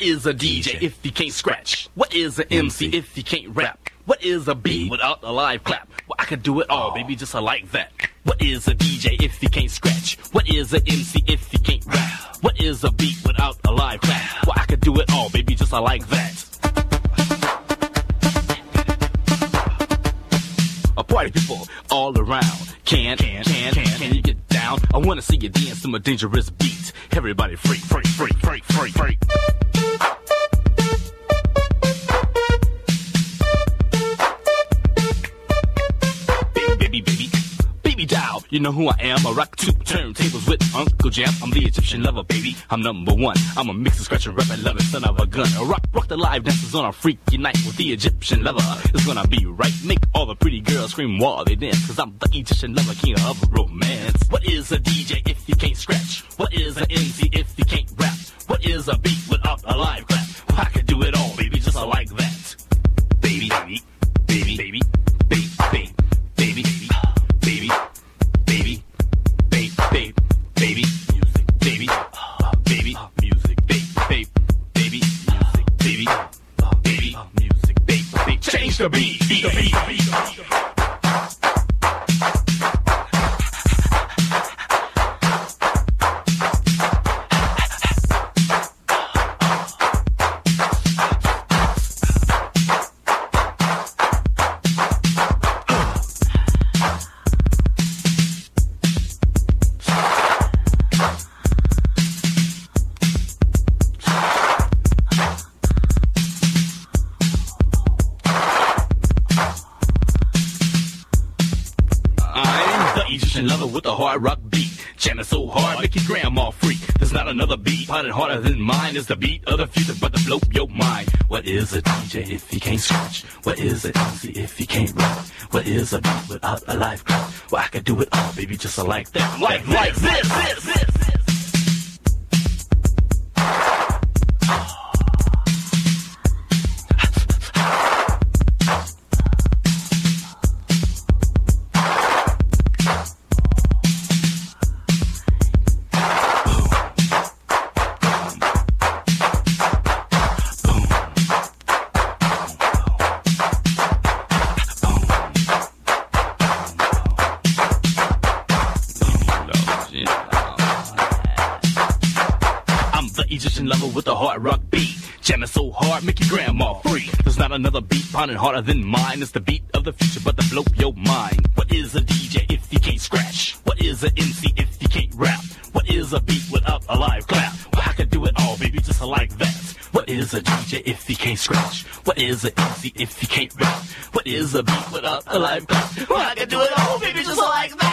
What is a DJ if he can't scratch? What is an MC if he can't rap? What is a beat without a live clap? Well, I could do it all, baby, just like that. What is a DJ if he can't scratch? What is an MC if he can't rap? What is a beat without a live clap? Well, I could do it all, baby, just like that. A party people all around. Can you get down? I wanna see you dance to my dangerous beat. Everybody freak. Baby doll, you know who I am. I rock two turntables with Uncle Jam. I'm the Egyptian lover, baby. I'm number one. I'm a mix and scratch and rap and love it, son of a gun. I rock the live dances on a freaky night with the Egyptian lover. It's gonna be right. Make all the pretty girls scream while they dance, cause I'm the Egyptian lover, king of romance. What is a DJ if he can't scratch? What is an MC if he can't rap? What is a beat without a live clap? Well, I can do it all, baby, just like that. Baby. Change the beat. Egyptian lover with a hard rock beat, jamming so hard, make your grandma freak. There's not another beat pounding harder than mine. It's the beat of the future, but to blow your mind. What is a DJ if he can't scratch? What is an MC if he can't rap? What is a beat without a live clap? Well, I can do it all, baby, just like that. Like this. Egyptian lover with a hard rock beat, jamming so hard, make your grandma freak. There's not another beat pounding harder than mine. It's the beat of the future, but to blow your mind. What is a DJ if he can't scratch? What is an MC if he can't rap? What is a beat without a live clap? Well, I can do it all, baby, just like that. What is a DJ if he can't scratch? What is an MC if he can't rap? What is a beat without a live clap? Well, I can do it all, baby, just like that.